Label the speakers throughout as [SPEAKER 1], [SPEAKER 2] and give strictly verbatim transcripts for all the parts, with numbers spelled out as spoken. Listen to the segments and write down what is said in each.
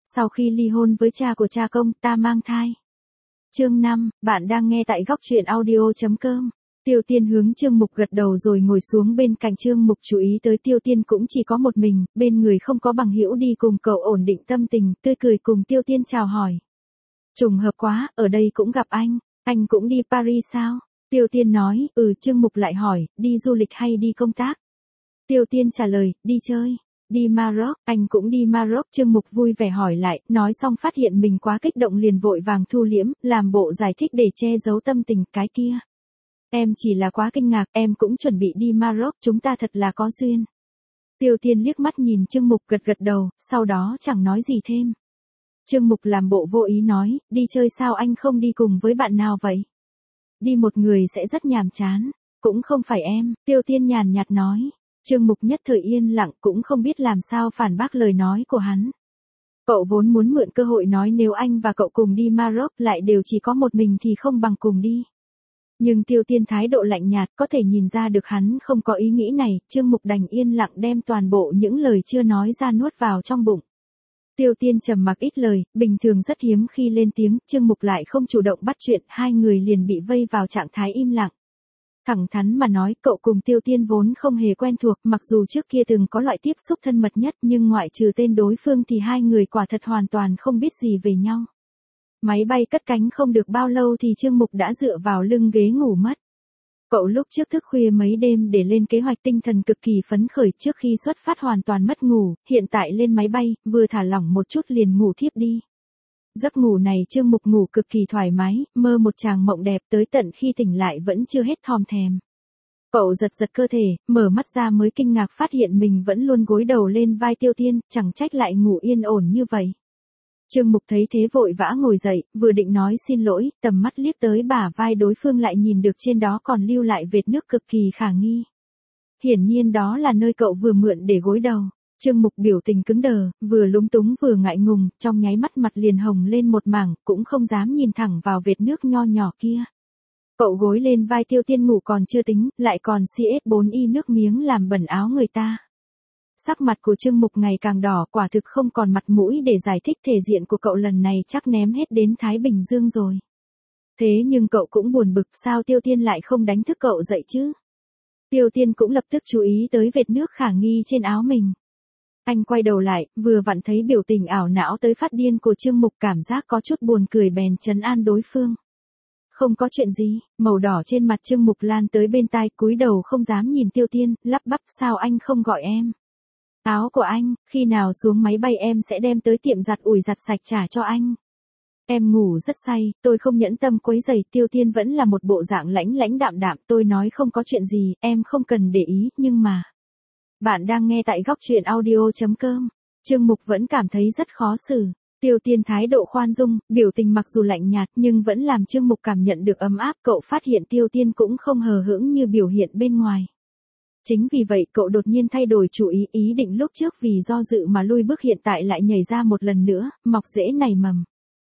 [SPEAKER 1] Sau khi ly hôn với cha của cha công, ta mang thai. Chương năm, bạn đang nghe tại góc truyện audio chấm com. Tiêu Tiên hướng Trương Mục gật đầu rồi ngồi xuống bên cạnh Trương Mục, chú ý tới Tiêu Tiên cũng chỉ có một mình, bên người không có bằng hữu đi cùng cậu ổn định tâm tình, tươi cười cùng Tiêu Tiên chào hỏi. Trùng hợp quá, ở đây cũng gặp anh, anh cũng đi Paris sao? Tiêu Tiên nói, ừ. Trương Mục lại hỏi, đi du lịch hay đi công tác? Tiêu Tiên trả lời, đi chơi. Đi Maroc, anh cũng đi Maroc. Trương Mục vui vẻ hỏi lại, nói xong phát hiện mình quá kích động liền vội vàng thu liễm, làm bộ giải thích để che giấu tâm tình. Cái kia, em chỉ là quá kinh ngạc, em cũng chuẩn bị đi Maroc, chúng ta thật là có duyên. Tiêu Tiên liếc mắt nhìn Trương Mục gật gật đầu, sau đó chẳng nói gì thêm. Trương Mục làm bộ vô ý nói, đi chơi sao anh không đi cùng với bạn nào vậy? Đi một người sẽ rất nhàm chán. Cũng không phải em, Tiêu Tiên nhàn nhạt nói. Trương Mục nhất thời yên lặng, cũng không biết làm sao phản bác lời nói của hắn. Cậu vốn muốn mượn cơ hội nói nếu anh và cậu cùng đi Maroc lại đều chỉ có một mình thì không bằng cùng đi. Nhưng Tiêu Tiên thái độ lạnh nhạt, có thể nhìn ra được hắn không có ý nghĩ này. Trương Mục đành yên lặng đem toàn bộ những lời chưa nói ra nuốt vào trong bụng. Tiêu Tiên trầm mặc ít lời, bình thường rất hiếm khi lên tiếng, Trương Mục lại không chủ động bắt chuyện, hai người liền bị vây vào trạng thái im lặng. Thẳng thắn mà nói, cậu cùng Tiêu Tiên vốn không hề quen thuộc, mặc dù trước kia từng có loại tiếp xúc thân mật nhất, nhưng ngoại trừ tên đối phương thì hai người quả thật hoàn toàn không biết gì về nhau. Máy bay cất cánh không được bao lâu thì Trương Mục đã dựa vào lưng ghế ngủ mất. Cậu lúc trước thức khuya mấy đêm để lên kế hoạch, tinh thần cực kỳ phấn khởi, trước khi xuất phát hoàn toàn mất ngủ, hiện tại lên máy bay, vừa thả lỏng một chút liền ngủ thiếp đi. Giấc ngủ này Trương Mục ngủ cực kỳ thoải mái, mơ một tràng mộng đẹp tới tận khi tỉnh lại vẫn chưa hết thòm thèm. Cậu giật giật cơ thể, mở mắt ra mới kinh ngạc phát hiện mình vẫn luôn gối đầu lên vai Tiêu Tiên, chẳng trách lại ngủ yên ổn như vậy. Trương Mục thấy thế vội vã ngồi dậy, vừa định nói xin lỗi, tầm mắt liếc tới bả vai đối phương lại nhìn được trên đó còn lưu lại vệt nước cực kỳ khả nghi. Hiển nhiên đó là nơi cậu vừa mượn để gối đầu. Trương Mục biểu tình cứng đờ, vừa lúng túng vừa ngại ngùng, trong nháy mắt mặt liền hồng lên một mảng, cũng không dám nhìn thẳng vào vệt nước nho nhỏ kia. Cậu gối lên vai Tiêu Tiên ngủ còn chưa tính, lại còn xê ét bốn y nước miếng làm bẩn áo người ta. Sắc mặt của Trương Mục ngày càng đỏ, quả thực không còn mặt mũi để giải thích thể diện của cậu lần này chắc ném hết đến Thái Bình Dương rồi. Thế nhưng cậu cũng buồn bực, sao Tiêu Tiên lại không đánh thức cậu dậy chứ? Tiêu Tiên cũng lập tức chú ý tới vệt nước khả nghi trên áo mình. Anh quay đầu lại, vừa vặn thấy biểu tình ảo não tới phát điên của Trương Mục, cảm giác có chút buồn cười bèn trấn an đối phương. Không có chuyện gì. Màu đỏ trên mặt Trương Mục lan tới bên tai, cúi đầu không dám nhìn Tiêu Tiên, lắp bắp, sao anh không gọi em? Áo của anh, khi nào xuống máy bay em sẽ đem tới tiệm giặt ủi giặt sạch trả cho anh. Em ngủ rất say, tôi không nhẫn tâm quấy rầy. Tiêu Tiên vẫn là một bộ dạng lãnh lãnh đạm đạm, tôi nói không có chuyện gì, em không cần để ý, nhưng mà... Bạn đang nghe tại góc truyện audio chấm com. Trương Mục vẫn cảm thấy rất khó xử. Tiêu Tiên thái độ khoan dung, biểu tình mặc dù lạnh nhạt nhưng vẫn làm Trương Mục cảm nhận được ấm áp. Cậu phát hiện Tiêu Tiên cũng không hờ hững như biểu hiện bên ngoài. Chính vì vậy cậu đột nhiên thay đổi chủ ý, ý định lúc trước vì do dự mà lui bước hiện tại lại nhảy ra một lần nữa, mọc rễ nảy mầm.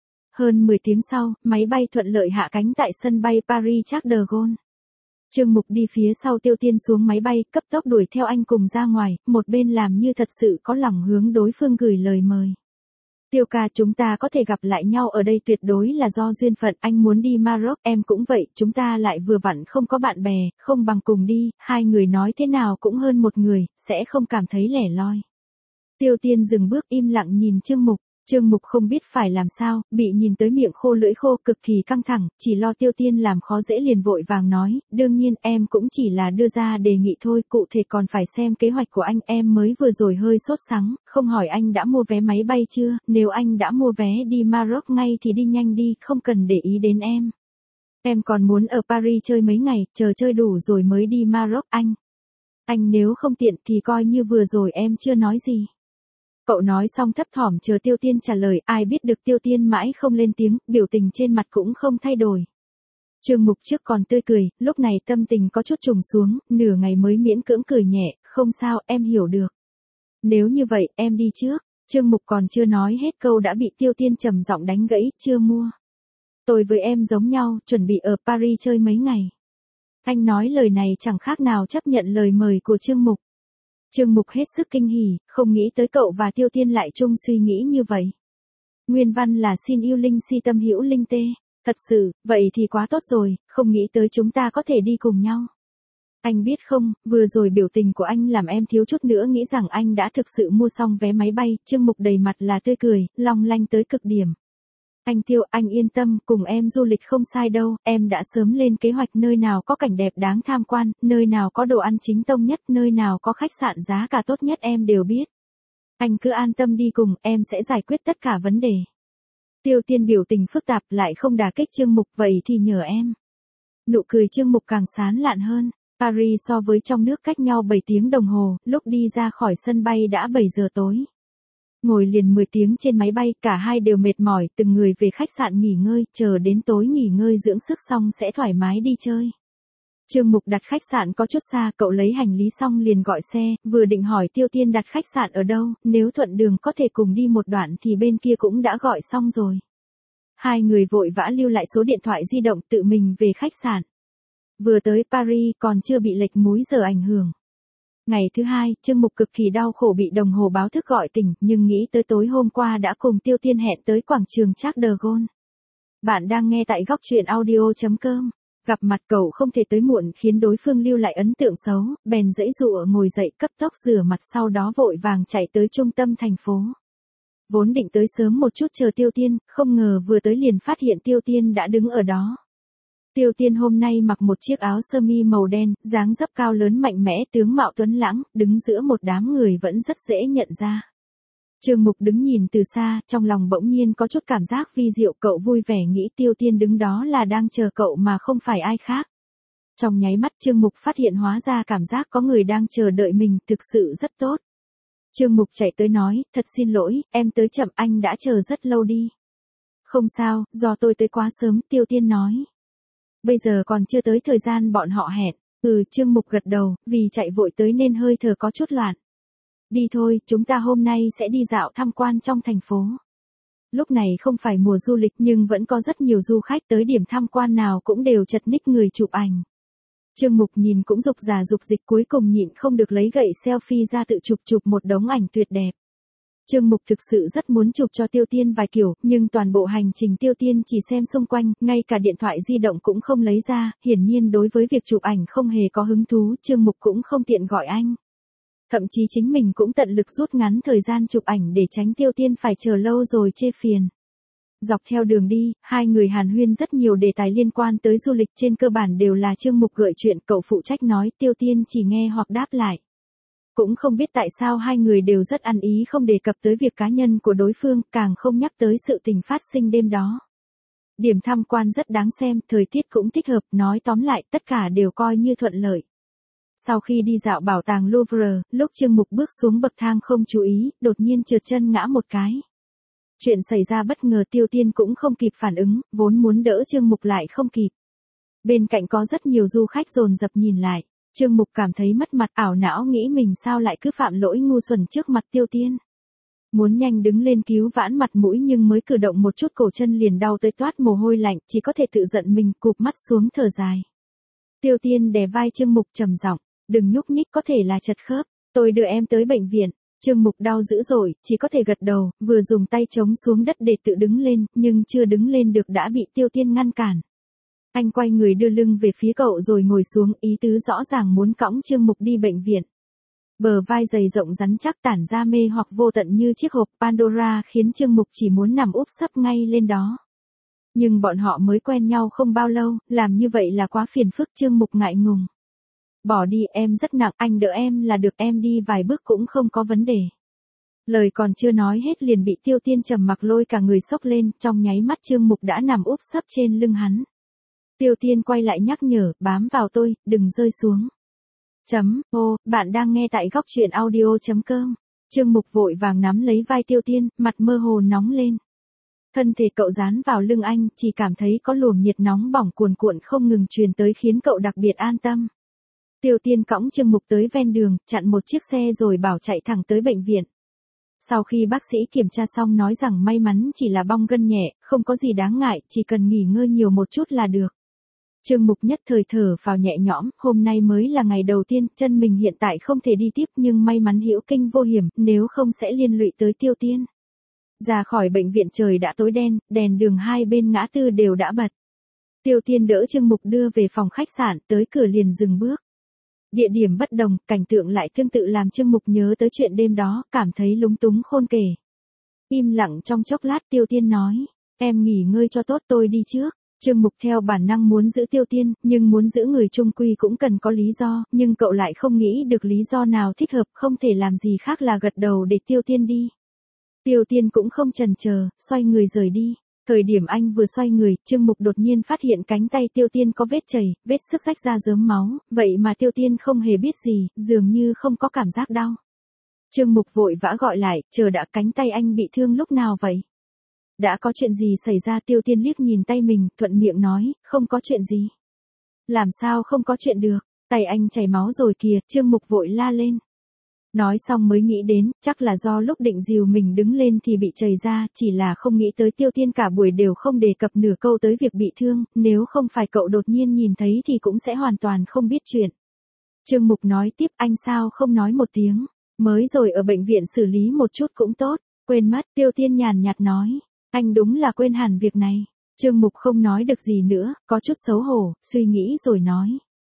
[SPEAKER 1] Hơn mười tiếng sau, máy bay thuận lợi hạ cánh tại sân bay Paris Charles de Gaulle. Trương Mục đi phía sau Tiêu Tiên xuống máy bay, cấp tốc đuổi theo anh cùng ra ngoài, một bên làm như thật sự có lòng hướng đối phương gửi lời mời. Tiêu ca, chúng ta có thể gặp lại nhau ở đây tuyệt đối là do duyên phận, anh muốn đi Maroc, em cũng vậy, chúng ta lại vừa vặn không có bạn bè, không bằng cùng đi, hai người nói thế nào cũng hơn một người, sẽ không cảm thấy lẻ loi. Tiêu Tiên dừng bước im lặng nhìn Trương Mục. Trương Mục không biết phải làm sao, bị nhìn tới miệng khô lưỡi khô, cực kỳ căng thẳng, chỉ lo Tiêu Tiên làm khó dễ liền vội vàng nói, đương nhiên em cũng chỉ là đưa ra đề nghị thôi, cụ thể còn phải xem kế hoạch của anh. Em mới vừa rồi hơi sốt sắng, không hỏi anh đã mua vé máy bay chưa, nếu anh đã mua vé đi Maroc ngay thì đi nhanh đi, không cần để ý đến em. Em còn muốn ở Paris chơi mấy ngày, chờ chơi đủ rồi mới đi Maroc anh. Anh nếu không tiện thì coi như vừa rồi em chưa nói gì. Cậu nói xong thấp thỏm chờ Tiêu Tiên trả lời, ai biết được Tiêu Tiên mãi không lên tiếng, biểu tình trên mặt cũng không thay đổi. Trương Mục trước còn tươi cười, lúc này tâm tình có chút trùng xuống, nửa ngày mới miễn cưỡng cười nhẹ, không sao, em hiểu được. Nếu như vậy, em đi trước. Trương Mục còn chưa nói hết câu đã bị Tiêu Tiên trầm giọng đánh gãy, chưa mua. Tôi với em giống nhau, chuẩn bị ở Paris chơi mấy ngày. Anh nói lời này chẳng khác nào chấp nhận lời mời của Trương Mục. Trương Mục hết sức kinh hỉ, không nghĩ tới cậu và Tiêu Tiên lại chung suy nghĩ như vậy. Nguyên văn là xin yêu linh si tâm hữu linh tê. Thật sự, vậy thì quá tốt rồi, không nghĩ tới chúng ta có thể đi cùng nhau. Anh biết không, vừa rồi biểu tình của anh làm em thiếu chút nữa nghĩ rằng anh đã thực sự mua xong vé máy bay. Trương Mục đầy mặt là tươi cười, long lanh tới cực điểm. Anh Tiêu, anh yên tâm, cùng em du lịch không sai đâu, em đã sớm lên kế hoạch nơi nào có cảnh đẹp đáng tham quan, nơi nào có đồ ăn chính tông nhất, nơi nào có khách sạn giá cả tốt nhất em đều biết. Anh cứ an tâm đi cùng, em sẽ giải quyết tất cả vấn đề. Tiêu Tiên biểu tình phức tạp lại không đả kích Trương Mục, vậy thì nhờ em. Nụ cười Trương Mục càng sán lạn hơn. Paris so với trong nước cách nhau bảy tiếng đồng hồ, lúc đi ra khỏi sân bay đã bảy giờ tối. Ngồi liền mười tiếng trên máy bay, cả hai đều mệt mỏi, từng người về khách sạn nghỉ ngơi, chờ đến tối nghỉ ngơi dưỡng sức xong sẽ thoải mái đi chơi. Trương Mục đặt khách sạn có chút xa, cậu lấy hành lý xong liền gọi xe, vừa định hỏi Tiêu Tiên đặt khách sạn ở đâu, nếu thuận đường có thể cùng đi một đoạn thì bên kia cũng đã gọi xong rồi. Hai người vội vã lưu lại số điện thoại di động tự mình về khách sạn. Vừa tới Paris còn chưa bị lệch múi giờ ảnh hưởng. Ngày thứ hai, Trương Mục cực kỳ đau khổ bị đồng hồ báo thức gọi tỉnh, nhưng nghĩ tới tối hôm qua đã cùng Tiêu Tiên hẹn tới quảng trường Charles de Gaulle. Bạn đang nghe tại góc truyện audio chấm com. Gặp mặt cậu không thể tới muộn khiến đối phương lưu lại ấn tượng xấu, bèn giãy giụa ngồi dậy cấp tốc rửa mặt sau đó vội vàng chạy tới trung tâm thành phố. Vốn định tới sớm một chút chờ Tiêu Tiên, không ngờ vừa tới liền phát hiện Tiêu Tiên đã đứng ở đó. Tiêu Tiên hôm nay mặc một chiếc áo sơ mi màu đen, dáng dấp cao lớn mạnh mẽ, tướng mạo tuấn lãng, đứng giữa một đám người vẫn rất dễ nhận ra. Trương Mục đứng nhìn từ xa, trong lòng bỗng nhiên có chút cảm giác vi diệu, cậu vui vẻ nghĩ Tiêu Tiên đứng đó là đang chờ cậu mà không phải ai khác. Trong nháy mắt Trương Mục phát hiện hóa ra cảm giác có người đang chờ đợi mình thực sự rất tốt. Trương Mục chạy tới nói, thật xin lỗi, em tới chậm, anh đã chờ rất lâu đi. Không sao, do tôi tới quá sớm, Tiêu Tiên nói. Bây giờ còn chưa tới thời gian bọn họ hẹn. Ừ, Trương Mục gật đầu, vì chạy vội tới nên hơi thở có chút loạn. Đi thôi, chúng ta hôm nay sẽ đi dạo tham quan trong thành phố. Lúc này không phải mùa du lịch nhưng vẫn có rất nhiều du khách tới điểm tham quan nào cũng đều chật ních người chụp ảnh. Trương Mục nhìn cũng dục giả dục dịch, cuối cùng nhịn không được lấy gậy selfie ra tự chụp chụp một đống ảnh tuyệt đẹp. Trương Mục thực sự rất muốn chụp cho Tiêu Tiên vài kiểu, nhưng toàn bộ hành trình Tiêu Tiên chỉ xem xung quanh, ngay cả điện thoại di động cũng không lấy ra, hiển nhiên đối với việc chụp ảnh không hề có hứng thú, Trương Mục cũng không tiện gọi anh. Thậm chí chính mình cũng tận lực rút ngắn thời gian chụp ảnh để tránh Tiêu Tiên phải chờ lâu rồi chê phiền. Dọc theo đường đi, hai người hàn huyên rất nhiều đề tài liên quan tới du lịch, trên cơ bản đều là Trương Mục gợi chuyện, cậu phụ trách nói, Tiêu Tiên chỉ nghe hoặc đáp lại. Cũng không biết tại sao hai người đều rất ăn ý không đề cập tới việc cá nhân của đối phương, càng không nhắc tới sự tình phát sinh đêm đó. Điểm tham quan rất đáng xem, thời tiết cũng thích hợp, nói tóm lại tất cả đều coi như thuận lợi. Sau khi đi dạo bảo tàng Louvre, lúc Trương Mục bước xuống bậc thang không chú ý, đột nhiên trượt chân ngã một cái. Chuyện xảy ra bất ngờ, Tiêu Tiên cũng không kịp phản ứng, vốn muốn đỡ Trương Mục lại không kịp. Bên cạnh có rất nhiều du khách dồn dập nhìn lại. Trương Mục cảm thấy mất mặt, ảo não nghĩ mình sao lại cứ phạm lỗi ngu xuẩn trước mặt Tiêu Tiên. Muốn nhanh đứng lên cứu vãn mặt mũi nhưng mới cử động một chút cổ chân liền đau tới toát mồ hôi lạnh, chỉ có thể tự giận mình, cụp mắt xuống thở dài. Tiêu Tiên đè vai Trương Mục trầm giọng, đừng nhúc nhích, có thể là chật khớp, tôi đưa em tới bệnh viện. Trương Mục đau dữ dội, chỉ có thể gật đầu, vừa dùng tay chống xuống đất để tự đứng lên, nhưng chưa đứng lên được đã bị Tiêu Tiên ngăn cản. Anh quay người đưa lưng về phía cậu rồi ngồi xuống, ý tứ rõ ràng muốn cõng Trương Mục đi bệnh viện. Bờ vai dày rộng rắn chắc tản ra mê hoặc vô tận như chiếc hộp Pandora khiến Trương Mục chỉ muốn nằm úp sấp ngay lên đó. Nhưng bọn họ mới quen nhau không bao lâu, làm như vậy là quá phiền phức, Trương Mục ngại ngùng. Bỏ đi, em rất nặng, anh đỡ em là được, em đi vài bước cũng không có vấn đề. Lời còn chưa nói hết liền bị Tiêu Tiên trầm mặc lôi cả người xốc lên, trong nháy mắt Trương Mục đã nằm úp sấp trên lưng hắn. Tiêu Tiên quay lại nhắc nhở, bám vào tôi, đừng rơi xuống. Chấm, ô, bạn đang nghe tại góc truyện audio chấm com. Trương Mục vội vàng nắm lấy vai Tiêu Tiên, mặt mơ hồ nóng lên. Thân thể cậu dán vào lưng anh, chỉ cảm thấy có luồng nhiệt nóng bỏng cuồn cuộn không ngừng truyền tới khiến cậu đặc biệt an tâm. Tiêu Tiên cõng Trương Mục tới ven đường, chặn một chiếc xe rồi bảo chạy thẳng tới bệnh viện. Sau khi bác sĩ kiểm tra xong nói rằng may mắn chỉ là bong gân nhẹ, không có gì đáng ngại, chỉ cần nghỉ ngơi nhiều một chút là được. Trương Mục nhất thời thở phào nhẹ nhõm, hôm nay mới là ngày đầu tiên, chân mình hiện tại không thể đi tiếp nhưng may mắn hữu kinh vô hiểm, nếu không sẽ liên lụy tới Tiêu Tiên. Ra khỏi bệnh viện trời đã tối đen, đèn đường hai bên ngã tư đều đã bật. Tiêu Tiên đỡ Trương Mục đưa về phòng khách sạn, tới cửa liền dừng bước. Địa điểm bất đồng, cảnh tượng lại tương tự làm Trương Mục nhớ tới chuyện đêm đó, cảm thấy lúng túng khôn kể. Im lặng trong chốc lát Tiêu Tiên nói, em nghỉ ngơi cho tốt tôi đi trước. Trương Mục theo bản năng muốn giữ Tiêu Tiên, nhưng muốn giữ người chung quy cũng cần có lý do, nhưng cậu lại không nghĩ được lý do nào thích hợp, không thể làm gì khác là gật đầu để Tiêu Tiên đi. Tiêu Tiên cũng không chần chờ, xoay người rời đi. Thời điểm anh vừa xoay người, Trương Mục đột nhiên phát hiện cánh tay Tiêu Tiên có vết chảy, vết xước rách ra rớm máu, vậy mà Tiêu Tiên không hề biết gì, dường như không có cảm giác đau. Trương Mục vội vã gọi lại, chờ đã, cánh tay anh bị thương lúc nào vậy? Đã có chuyện gì xảy ra? Tiêu Tiên liếc nhìn tay mình, thuận miệng nói, không có chuyện gì. Làm sao không có chuyện được, tay anh chảy máu rồi kìa, Trương Mục vội la lên. Nói xong mới nghĩ đến, chắc là do lúc định dìu mình đứng lên thì bị chảy ra, chỉ là không nghĩ tới Tiêu Tiên cả buổi đều không đề cập nửa câu tới việc bị thương, nếu không phải cậu đột nhiên nhìn thấy thì cũng sẽ hoàn toàn không biết chuyện. Trương Mục nói tiếp, anh sao không nói một tiếng, mới rồi ở bệnh viện xử lý một chút cũng tốt, quên mất. Tiêu Tiên nhàn nhạt nói, anh đúng là quên hẳn việc này. Trương Mục không nói được gì nữa, có chút xấu hổ, suy nghĩ rồi nói.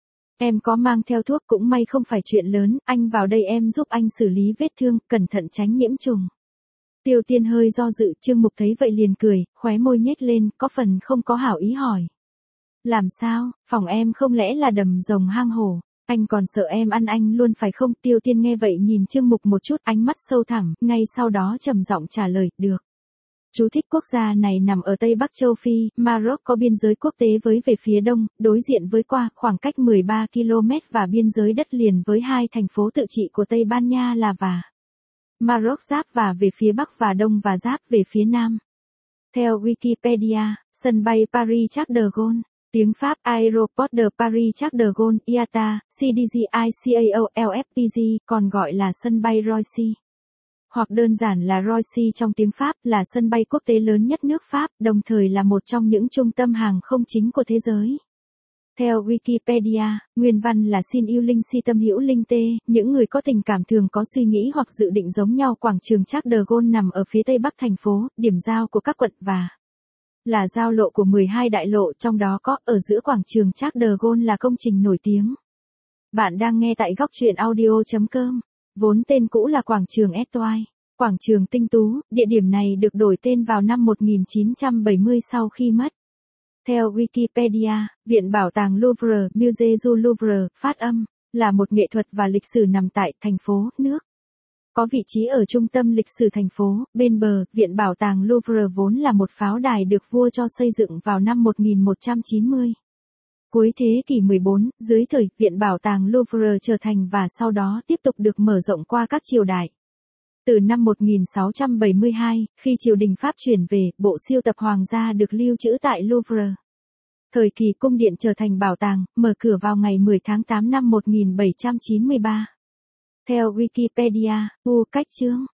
[SPEAKER 1] Em có mang theo thuốc cũng may không phải chuyện lớn, anh vào đây em giúp anh xử lý vết thương, cẩn thận tránh nhiễm trùng. Tiêu Tiên hơi do dự, Trương Mục thấy vậy liền cười, khóe môi nhếch lên, có phần không có hảo ý hỏi. Làm sao, phòng em không lẽ là đầm rồng hang hổ, anh còn sợ em ăn anh luôn phải không? Tiêu Tiên nghe vậy nhìn Trương Mục một chút, ánh mắt sâu thẳm, ngay sau đó trầm giọng trả lời, được. Chú thích quốc gia này nằm ở Tây Bắc châu Phi, Maroc có biên giới quốc tế với về phía đông, đối diện với qua, khoảng cách mười ba ki lô mét và biên giới đất liền với hai thành phố tự trị của Tây Ban Nha là và Maroc giáp và về phía bắc và đông và giáp về phía nam. Theo Wikipedia, sân bay Paris Charles de Gaulle, tiếng Pháp Aéroport de Paris Charles de Gaulle, i a tê a, C D G I C A O L F P G, còn gọi là sân bay Roissy. Hoặc đơn giản là Roissy trong tiếng Pháp, là sân bay quốc tế lớn nhất nước Pháp, đồng thời là một trong những trung tâm hàng không chính của thế giới. Theo Wikipedia, nguyên văn là xin yêu linh si tâm hữu linh tê, những người có tình cảm thường có suy nghĩ hoặc dự định giống nhau. Quảng trường Charles de Gaulle nằm ở phía tây bắc thành phố, điểm giao của các quận và là giao lộ của mười hai đại lộ, trong đó có ở giữa quảng trường Charles de Gaulle là công trình nổi tiếng. Bạn đang nghe tại góc truyện audio chấm com. Vốn tên cũ là quảng trường Étoile, quảng trường Tinh Tú, địa điểm này được đổi tên vào năm một nghìn chín trăm bảy mươi sau khi mất. Theo Wikipedia, Viện Bảo tàng Louvre, Musée du Louvre, phát âm, là một nghệ thuật và lịch sử nằm tại thành phố, nước. Có vị trí ở trung tâm lịch sử thành phố, bên bờ, Viện Bảo tàng Louvre vốn là một pháo đài được vua cho xây dựng vào năm một nghìn một trăm chín mươi. Cuối thế kỷ mười bốn, dưới thời, Viện Bảo tàng Louvre trở thành và sau đó tiếp tục được mở rộng qua các triều đại. Từ năm một nghìn sáu trăm bảy mươi hai, khi triều đình Pháp chuyển về, bộ sưu tập hoàng gia được lưu trữ tại Louvre. Thời kỳ cung điện trở thành bảo tàng, mở cửa vào ngày mười tháng tám năm một nghìn bảy trăm chín mươi ba. Theo Wikipedia, U cách chương,